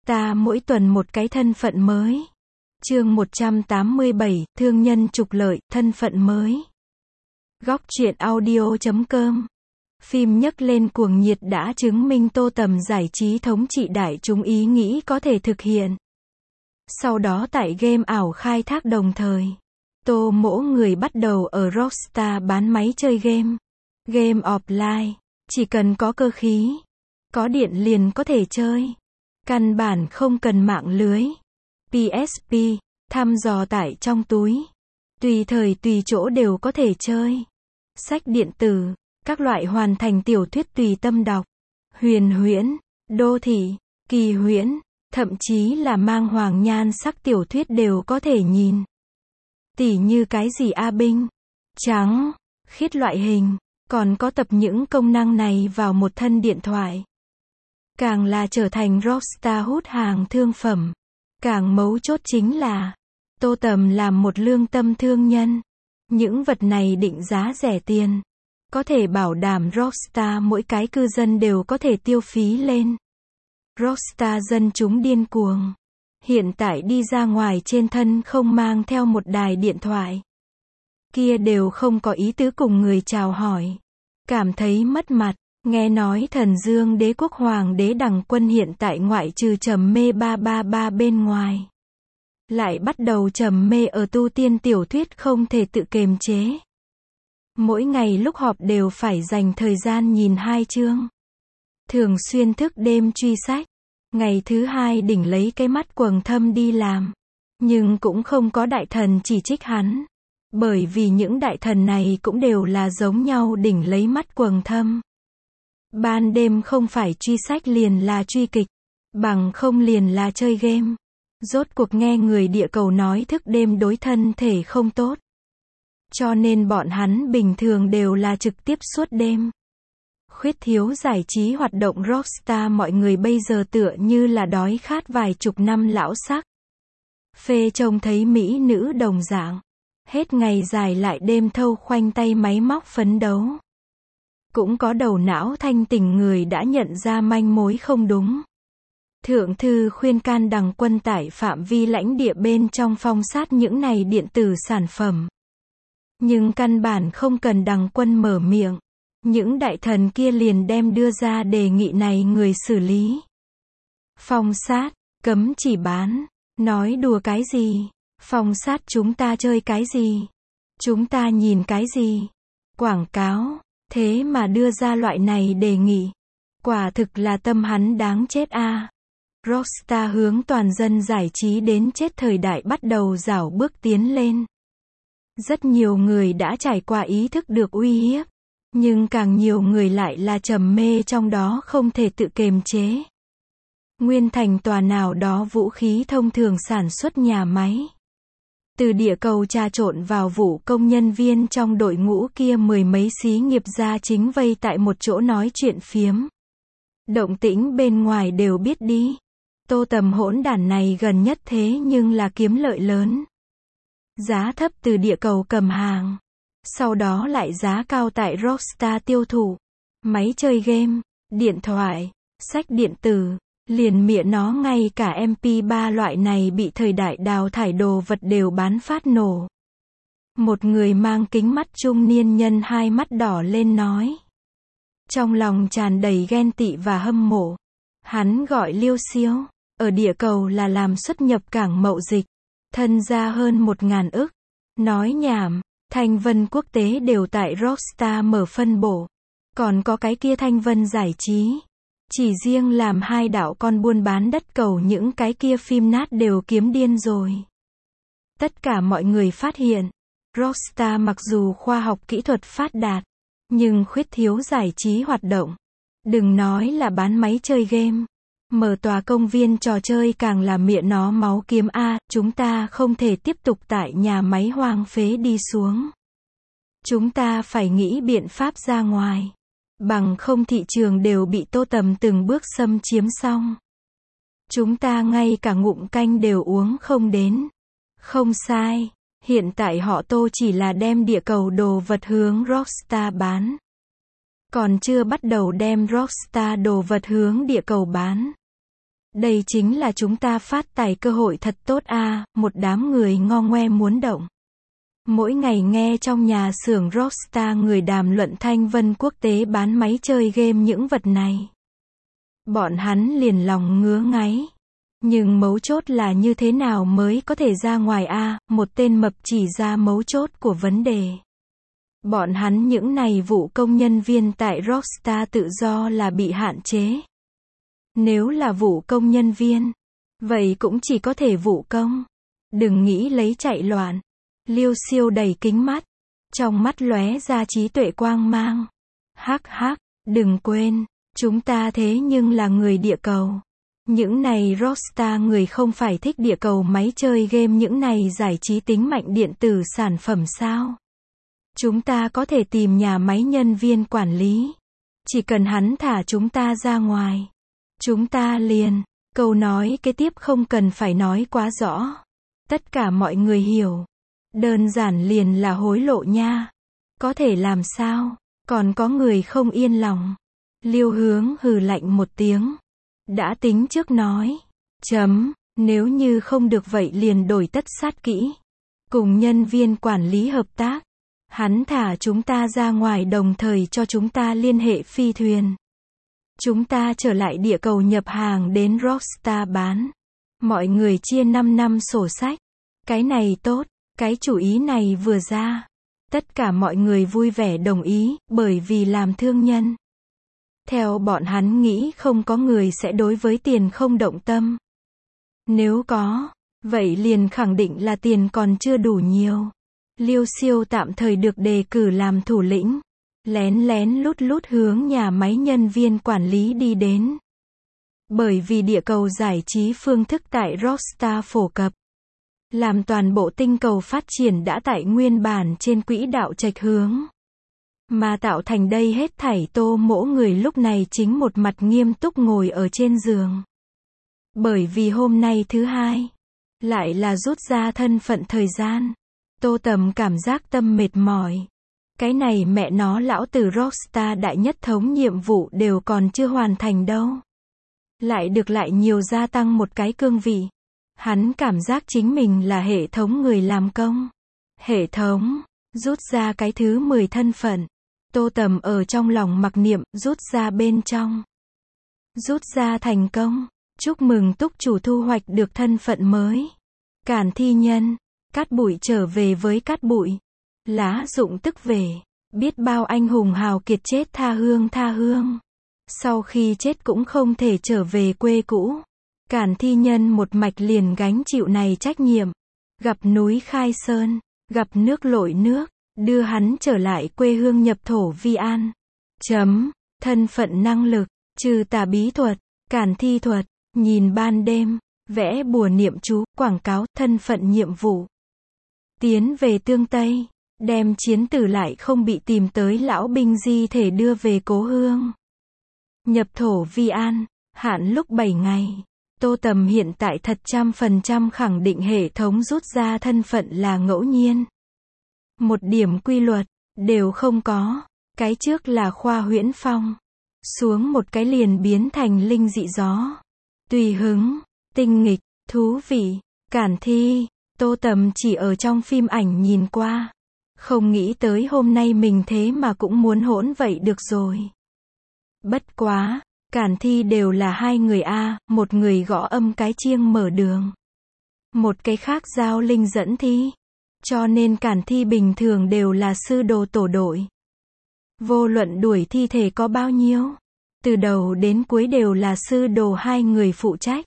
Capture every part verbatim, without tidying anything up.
Rockstar mỗi tuần một cái thân phận mới. Chương một trăm tám mươi bảy, thương nhân trục lợi, thân phận mới. Góc truyện audio chấm com. Phim nhấc lên cuồng nhiệt đã chứng minh Tô Tầm giải trí thống trị đại chúng ý nghĩ có thể thực hiện. Sau đó tại game ảo khai thác đồng thời, Tô mỗi người bắt đầu ở Rockstar bán máy chơi game. Game offline, chỉ cần có cơ khí, có điện liền có thể chơi. Căn bản không cần mạng lưới. pê ét pê, thăm dò tải trong túi. Tùy thời tùy chỗ đều có thể chơi. Sách điện tử, các loại hoàn thành tiểu thuyết tùy tâm đọc. Huyền huyễn, đô thị, kỳ huyễn, thậm chí là mang hoàng nhan sắc tiểu thuyết đều có thể nhìn. Tỉ như cái gì A Binh, trắng, khiết loại hình, còn có tập những công năng này vào một thân điện thoại. Càng là trở thành Rockstar hút hàng thương phẩm. Càng mấu chốt chính là, Tô Tầm làm một lương tâm thương nhân. Những vật này định giá rẻ tiền. Có thể bảo đảm Rockstar mỗi cái cư dân đều có thể tiêu phí lên. Rockstar dân chúng điên cuồng. Hiện tại đi ra ngoài trên thân không mang theo một đài điện thoại. Kia đều không có ý tứ cùng người chào hỏi. Cảm thấy mất mặt. Nghe nói thần dương đế quốc hoàng đế Đằng Quân hiện tại ngoại trừ trầm mê ba ba ba bên ngoài. Lại bắt đầu trầm mê ở tu tiên tiểu thuyết không thể tự kiềm chế. Mỗi ngày lúc họp đều phải dành thời gian nhìn hai chương. Thường xuyên thức đêm truy sách. Ngày thứ hai đỉnh lấy cái mắt quầng thâm đi làm. Nhưng cũng không có đại thần chỉ trích hắn. Bởi vì những đại thần này cũng đều là giống nhau đỉnh lấy mắt quầng thâm. Ban đêm không phải truy sách liền là truy kịch, bằng không liền là chơi game. Rốt cuộc nghe người địa cầu nói thức đêm đối thân thể không tốt. Cho nên bọn hắn bình thường đều là trực tiếp suốt đêm. Khuyết thiếu giải trí hoạt động Rockstar mọi người bây giờ tựa như là đói khát vài chục năm lão sắc. Phê trông thấy mỹ nữ đồng dạng. Hết ngày dài lại đêm thâu khoanh tay máy móc phấn đấu. Cũng có đầu não thanh tỉnh người đã nhận ra manh mối không đúng. Thượng thư khuyên can Đằng Quân tại phạm vi lãnh địa bên trong phong sát những này điện tử sản phẩm. Nhưng căn bản không cần Đằng Quân mở miệng. Những đại thần kia liền đem đưa ra đề nghị này người xử lý. Phong sát, cấm chỉ bán, nói đùa cái gì? Phong sát chúng ta chơi cái gì? Chúng ta nhìn cái gì? Quảng cáo. Thế mà đưa ra loại này đề nghị. Quả thực là tâm hắn đáng chết a. À. Rockstar hướng toàn dân giải trí đến chết thời đại bắt đầu rảo bước tiến lên. Rất nhiều người đã trải qua ý thức được uy hiếp. Nhưng càng nhiều người lại là trầm mê trong đó không thể tự kiềm chế. Nguyên thành tòa nào đó vũ khí thông thường sản xuất nhà máy. Từ địa cầu trà trộn vào vụ công nhân viên trong đội ngũ kia mười mấy xí nghiệp gia chính vây tại một chỗ nói chuyện phiếm. Động tĩnh bên ngoài đều biết đi. Tô Tầm hỗn đản này gần nhất thế nhưng là kiếm lợi lớn. Giá thấp từ địa cầu cầm hàng. Sau đó lại giá cao tại Rockstar tiêu thụ. Máy chơi game, điện thoại, sách điện tử. Liền miệng nó ngay cả em pê ba loại này bị thời đại đào thải đồ vật đều bán phát nổ. Một người mang kính mắt trung niên nhân hai mắt đỏ lên nói. Trong lòng tràn đầy ghen tị và hâm mộ. Hắn gọi Liêu Siêu, ở địa cầu là làm xuất nhập cảng mậu dịch. Thân ra hơn một ngàn ức. Nói nhảm, Thanh Vân quốc tế đều tại Rockstar mở phân bổ. Còn có cái kia Thanh Vân giải trí. Chỉ riêng làm hai đạo con buôn bán đất cầu những cái kia phim nát đều kiếm điên rồi. Tất cả mọi người phát hiện, Rockstar mặc dù khoa học kỹ thuật phát đạt, nhưng khuyết thiếu giải trí hoạt động. Đừng nói là bán máy chơi game, mở tòa công viên trò chơi càng là miệng nó máu kiếm a, chúng ta không thể tiếp tục tại nhà máy hoang phế đi xuống. Chúng ta phải nghĩ biện pháp ra ngoài. Bằng không thị trường đều bị Tô Tầm từng bước xâm chiếm xong. Chúng ta ngay cả ngụm canh đều uống không đến. Không sai, hiện tại họ Tô chỉ là đem địa cầu đồ vật hướng Rockstar bán. Còn chưa bắt đầu đem Rockstar đồ vật hướng địa cầu bán. Đây chính là chúng ta phát tài cơ hội thật tốt a, một đám người ngo ngoe muốn động. Mỗi ngày nghe trong nhà xưởng Rockstar người đàm luận thanh vân quốc tế bán máy chơi game những vật này. Bọn hắn liền lòng ngứa ngáy. Nhưng mấu chốt là như thế nào mới có thể ra ngoài a, một tên mập chỉ ra mấu chốt của vấn đề. Bọn hắn những này vụ công nhân viên tại Rockstar tự do là bị hạn chế. Nếu là vụ công nhân viên, vậy cũng chỉ có thể vụ công. Đừng nghĩ lấy chạy loạn. Liêu Siêu đầy kính mắt, trong mắt lóe ra trí tuệ quang mang. Hắc hắc, đừng quên, chúng ta thế nhưng là người địa cầu. Những này Rockstar người không phải thích địa cầu máy chơi game những này giải trí tính mạnh điện tử sản phẩm sao? Chúng ta có thể tìm nhà máy nhân viên quản lý. Chỉ cần hắn thả chúng ta ra ngoài. Chúng ta liền. Câu nói kế tiếp không cần phải nói quá rõ. Tất cả mọi người hiểu. Đơn giản liền là hối lộ nha. Có thể làm sao? Còn có người không yên lòng. Liêu Hướng hừ lạnh một tiếng. Đã tính trước nói. Chấm, nếu như không được vậy liền đổi tất sát kỹ. Cùng nhân viên quản lý hợp tác. Hắn thả chúng ta ra ngoài đồng thời cho chúng ta liên hệ phi thuyền. Chúng ta trở lại địa cầu nhập hàng đến Rockstar bán. Mọi người chia năm năm sổ sách. Cái này tốt, cái chủ ý này vừa ra. Tất cả mọi người vui vẻ đồng ý, bởi vì làm thương nhân. Theo bọn hắn nghĩ không có người sẽ đối với tiền không động tâm. Nếu có, vậy liền khẳng định là tiền còn chưa đủ nhiều. Liêu Siêu tạm thời được đề cử làm thủ lĩnh. Lén lén lút lút hướng nhà máy nhân viên quản lý đi đến. Bởi vì địa cầu giải trí phương thức tại Rockstar phổ cập. Làm toàn bộ tinh cầu phát triển đã tại nguyên bản trên quỹ đạo chệch hướng. Mà tạo thành đây hết thảy Tô Mỗ người lúc này chính một mặt nghiêm túc ngồi ở trên giường. Bởi vì hôm nay thứ hai, lại là rút ra thân phận thời gian. Tô Tầm cảm giác tâm mệt mỏi. Cái này mẹ nó lão tử Rockstar đại nhất thống nhiệm vụ đều còn chưa hoàn thành đâu. Lại được lại nhiều gia tăng một cái cương vị. Hắn cảm giác chính mình là hệ thống người làm công. Hệ thống, rút ra cái thứ mười thân phận. Tô Tầm ở trong lòng mặc niệm, rút ra bên trong. Rút ra thành công. Chúc mừng túc chủ thu hoạch được thân phận mới. Cản thi nhân. Cát bụi trở về với cát bụi. Lá rụng tức về. Biết bao anh hùng hào kiệt chết tha hương tha hương. Sau khi chết cũng không thể trở về quê cũ. Cản thi nhân một mạch liền gánh chịu này trách nhiệm. Gặp núi khai sơn. Gặp nước lội nước. Đưa hắn trở lại quê hương nhập thổ vi an. Chấm. Thân phận năng lực. Trừ tà bí thuật. Cản thi thuật. Nhìn ban đêm. Vẽ bùa niệm chú. Quảng cáo. Thân phận nhiệm vụ. Tiến về tương Tây. Đem chiến tử lại không bị tìm tới lão binh di thể đưa về cố hương. Nhập thổ vi an. Hạn lúc bảy ngày. Tô Tầm hiện tại thật trăm phần trăm khẳng định hệ thống rút ra thân phận là ngẫu nhiên. Một điểm quy luật, đều không có. Cái trước là khoa huyễn phong. Xuống một cái liền biến thành linh dị gió. Tùy hứng, tinh nghịch, thú vị, cản thi. Tô Tầm chỉ ở trong phim ảnh nhìn qua. Không nghĩ tới hôm nay mình thế mà cũng muốn hỗn vậy được rồi. Bất quá, cản thi đều là hai người a, một người gõ âm cái chiêng mở đường. Một cái khác giao linh dẫn thi. Cho nên cản thi bình thường đều là sư đồ tổ đội. Vô luận đuổi thi thể có bao nhiêu. Từ đầu đến cuối đều là sư đồ hai người phụ trách.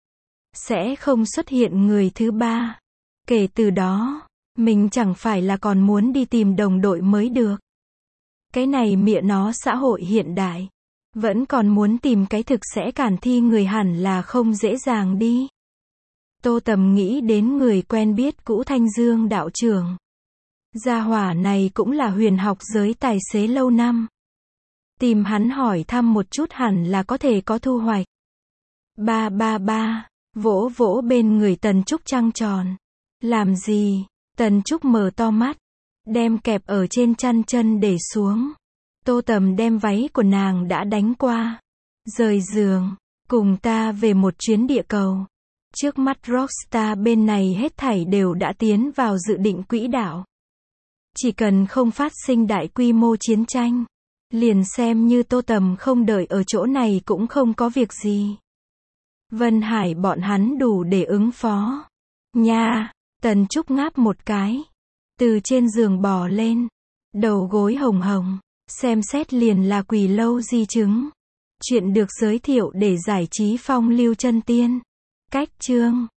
Sẽ không xuất hiện người thứ ba. Kể từ đó, mình chẳng phải là còn muốn đi tìm đồng đội mới được. Cái này mẹ nó xã hội hiện đại. Vẫn còn muốn tìm cái thực sẽ cản thi người hẳn là không dễ dàng đi. Tô Tầm nghĩ đến người quen biết cũ Thanh Dương đạo trưởng. Gia hỏa này cũng là huyền học giới tài xế lâu năm. Tìm hắn hỏi thăm một chút hẳn là có thể có thu hoạch. Ba ba ba, vỗ vỗ bên người Tần Trúc trăng tròn. Làm gì? Tần Trúc mở to mắt. Đem kẹp ở trên chăn chân để xuống. Tô Tầm đem váy của nàng đã đánh qua. Rời giường. Cùng ta về một chuyến địa cầu. Trước mắt Rockstar bên này hết thảy đều đã tiến vào dự định quỹ đạo. Chỉ cần không phát sinh đại quy mô chiến tranh, liền xem như Tô Tầm không đợi ở chỗ này cũng không có việc gì. Vân Hải bọn hắn đủ để ứng phó. Nha, Tần Trúc ngáp một cái. Từ trên giường bò lên. Đầu gối hồng hồng. Xem xét liền là quỳ lâu di chứng. Chuyện được giới thiệu để giải trí phong lưu chân tiên. Cách chương